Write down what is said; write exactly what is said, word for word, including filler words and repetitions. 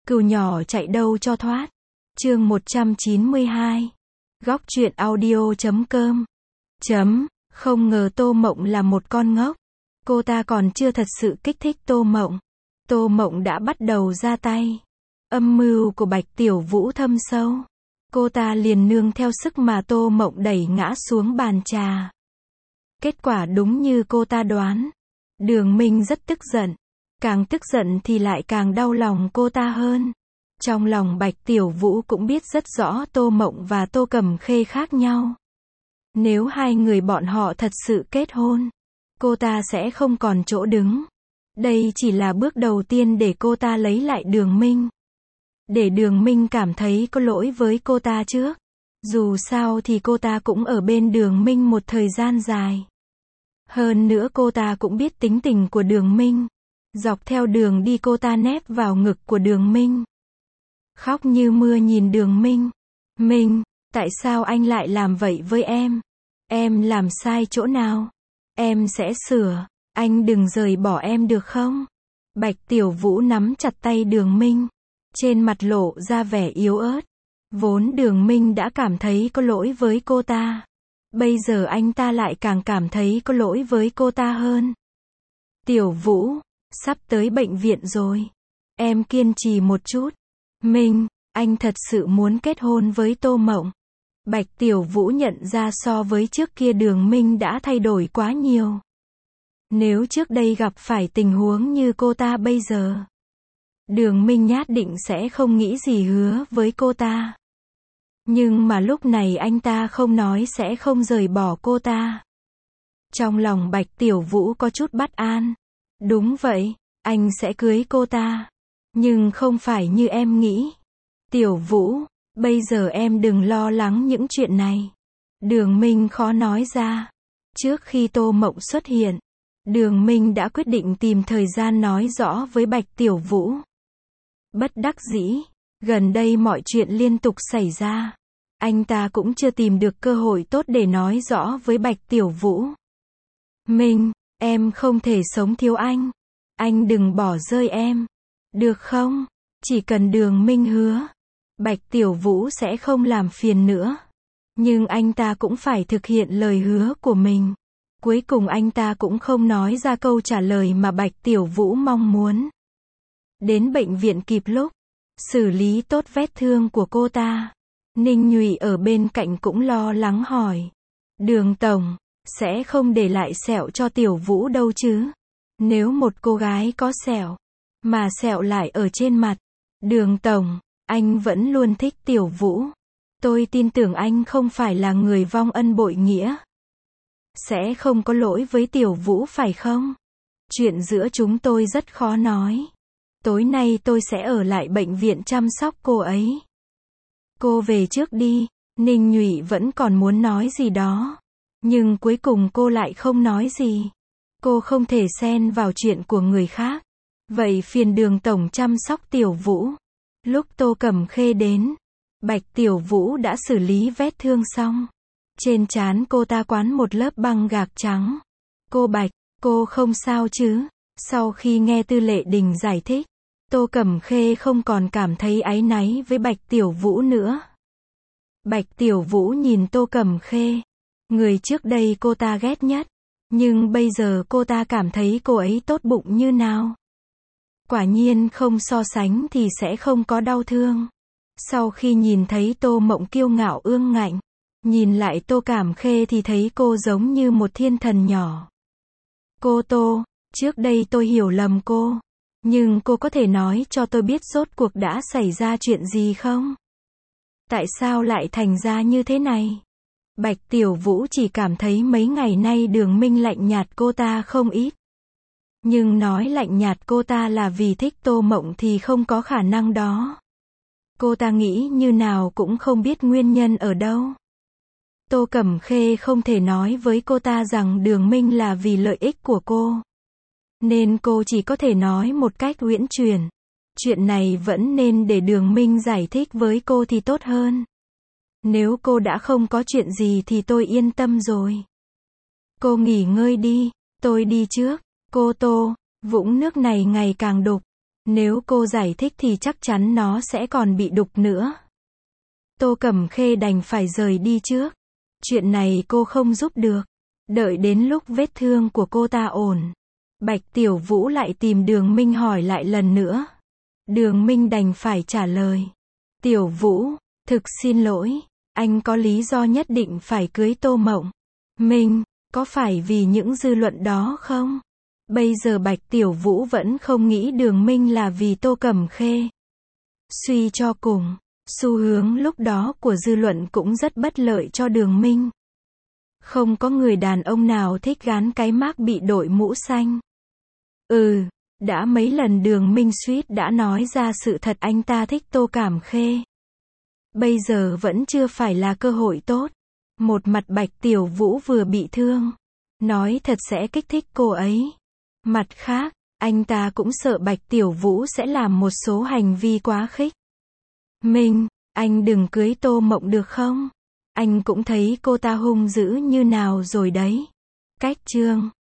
Cừu nhỏ chạy đâu cho thoát. Chương một trăm chín mươi hai. Góc truyện audio chấm com. Chấm, không ngờ Tô Mộng là một con ngốc. Cô ta còn chưa thật sự kích thích Tô Mộng. Tô Mộng đã bắt đầu ra tay. Âm mưu của Bạch Tiểu Vũ thâm sâu. Cô ta liền nương theo sức mà Tô Mộng đẩy ngã xuống bàn trà. Kết quả đúng như cô ta đoán. Đường Minh rất tức giận. Càng tức giận thì lại càng đau lòng cô ta hơn. Trong lòng Bạch Tiểu Vũ cũng biết rất rõ Tô Mộng và Tô Cẩm Khê khác nhau. Nếu hai người bọn họ thật sự kết hôn, cô ta sẽ không còn chỗ đứng. Đây chỉ là bước đầu tiên để cô ta lấy lại Đường Minh. Để Đường Minh cảm thấy có lỗi với cô ta trước. Dù sao thì cô ta cũng ở bên Đường Minh một thời gian dài. Hơn nữa cô ta cũng biết tính tình của Đường Minh. Dọc theo đường đi cô ta nép vào ngực của Đường Minh. Khóc như mưa nhìn Đường Minh. Minh, tại sao anh lại làm vậy với em? Em làm sai chỗ nào? Em sẽ sửa, anh đừng rời bỏ em được không? Bạch Tiểu Vũ nắm chặt tay Đường Minh. Trên mặt lộ ra vẻ yếu ớt. Vốn Đường Minh đã cảm thấy có lỗi với cô ta. Bây giờ anh ta lại càng cảm thấy có lỗi với cô ta hơn. Tiểu Vũ, sắp tới bệnh viện rồi. Em kiên trì một chút. Minh, anh thật sự muốn kết hôn với Tô Mộng. Bạch Tiểu Vũ nhận ra so với trước kia Đường Minh đã thay đổi quá nhiều. Nếu trước đây gặp phải tình huống như cô ta bây giờ, Đường Minh nhất định sẽ không nghĩ gì hứa với cô ta. Nhưng mà lúc này anh ta không nói sẽ không rời bỏ cô ta. Trong lòng Bạch Tiểu Vũ có chút bất an. Đúng vậy, anh sẽ cưới cô ta. Nhưng không phải như em nghĩ. Tiểu Vũ, bây giờ em đừng lo lắng những chuyện này. Đường Minh khó nói ra. Trước khi Tô Mộng xuất hiện, Đường Minh đã quyết định tìm thời gian nói rõ với Bạch Tiểu Vũ. Bất đắc dĩ, gần đây mọi chuyện liên tục xảy ra. Anh ta cũng chưa tìm được cơ hội tốt để nói rõ với Bạch Tiểu Vũ. Minh, em không thể sống thiếu anh. Anh đừng bỏ rơi em. Được không? Chỉ cần Đường Minh hứa, Bạch Tiểu Vũ sẽ không làm phiền nữa. Nhưng anh ta cũng phải thực hiện lời hứa của mình. Cuối cùng anh ta cũng không nói ra câu trả lời mà Bạch Tiểu Vũ mong muốn. Đến bệnh viện kịp lúc, xử lý tốt vết thương của cô ta. Ninh Nhụy ở bên cạnh cũng lo lắng hỏi. Đường tổng, sẽ không để lại sẹo cho Tiểu Vũ đâu chứ? Nếu một cô gái có sẹo, mà sẹo lại ở trên mặt. Đường tổng, anh vẫn luôn thích Tiểu Vũ. Tôi tin tưởng anh không phải là người vong ân bội nghĩa. Sẽ không có lỗi với Tiểu Vũ phải không? Chuyện giữa chúng tôi rất khó nói. Tối nay tôi sẽ ở lại bệnh viện chăm sóc cô ấy. Cô về trước đi. Ninh Nhụy vẫn còn muốn nói gì đó. Nhưng cuối cùng cô lại không nói gì. Cô không thể xen vào chuyện của người khác. Vậy phiền Đường tổng chăm sóc Tiểu Vũ. Lúc Tô Cẩm Khê đến, Bạch Tiểu Vũ đã xử lý vết thương xong. Trên trán cô ta quán một lớp băng gạc trắng. Cô Bạch, cô không sao chứ? Sau khi nghe Tư Lệ Đình giải thích, Tô Cẩm Khê không còn cảm thấy áy náy với Bạch Tiểu Vũ nữa. Bạch Tiểu Vũ nhìn Tô Cẩm Khê. Người trước đây cô ta ghét nhất. Nhưng bây giờ cô ta cảm thấy cô ấy tốt bụng như nào. Quả nhiên không so sánh thì sẽ không có đau thương. Sau khi nhìn thấy Tô Mộng kiêu ngạo ương ngạnh, nhìn lại Tô Cẩm Khê thì thấy cô giống như một thiên thần nhỏ. Cô Tô, trước đây tôi hiểu lầm cô. Nhưng cô có thể nói cho tôi biết rốt cuộc đã xảy ra chuyện gì không? Tại sao lại thành ra như thế này? Bạch Tiểu Vũ chỉ cảm thấy mấy ngày nay Đường Minh lạnh nhạt cô ta không ít. Nhưng nói lạnh nhạt cô ta là vì thích Tô Mộng thì không có khả năng đó. Cô ta nghĩ như nào cũng không biết nguyên nhân ở đâu. Tô Cẩm Khê không thể nói với cô ta rằng Đường Minh là vì lợi ích của cô. Nên cô chỉ có thể nói một cách uyển chuyển. Chuyện này vẫn nên để Đường Minh giải thích với cô thì tốt hơn. Nếu cô đã không có chuyện gì thì tôi yên tâm rồi. Cô nghỉ ngơi đi, tôi đi trước. Cô Tô, vũng nước này ngày càng đục. Nếu cô giải thích thì chắc chắn nó sẽ còn bị đục nữa. Tô Cẩm Khê đành phải rời đi trước. Chuyện này cô không giúp được. Đợi đến lúc vết thương của cô ta ổn, Bạch Tiểu Vũ lại tìm Đường Minh hỏi lại lần nữa. Đường Minh đành phải trả lời. Tiểu Vũ, thực xin lỗi, anh có lý do nhất định phải cưới Tô Mộng. Minh, có phải vì những dư luận đó không? Bây giờ Bạch Tiểu Vũ vẫn không nghĩ Đường Minh là vì Tô Cẩm Khê. Suy cho cùng, xu hướng lúc đó của dư luận cũng rất bất lợi cho Đường Minh. Không có người đàn ông nào thích gán cái mác bị đội mũ xanh. Ừ, đã mấy lần Đường Minh suýt đã nói ra sự thật anh ta thích Tô Cẩm Khê. Bây giờ vẫn chưa phải là cơ hội tốt. Một mặt Bạch Tiểu Vũ vừa bị thương, nói thật sẽ kích thích cô ấy. Mặt khác, anh ta cũng sợ Bạch Tiểu Vũ sẽ làm một số hành vi quá khích. Minh, anh đừng cưới Tô Mộng được không? Anh cũng thấy cô ta hung dữ như nào rồi đấy. Cách chương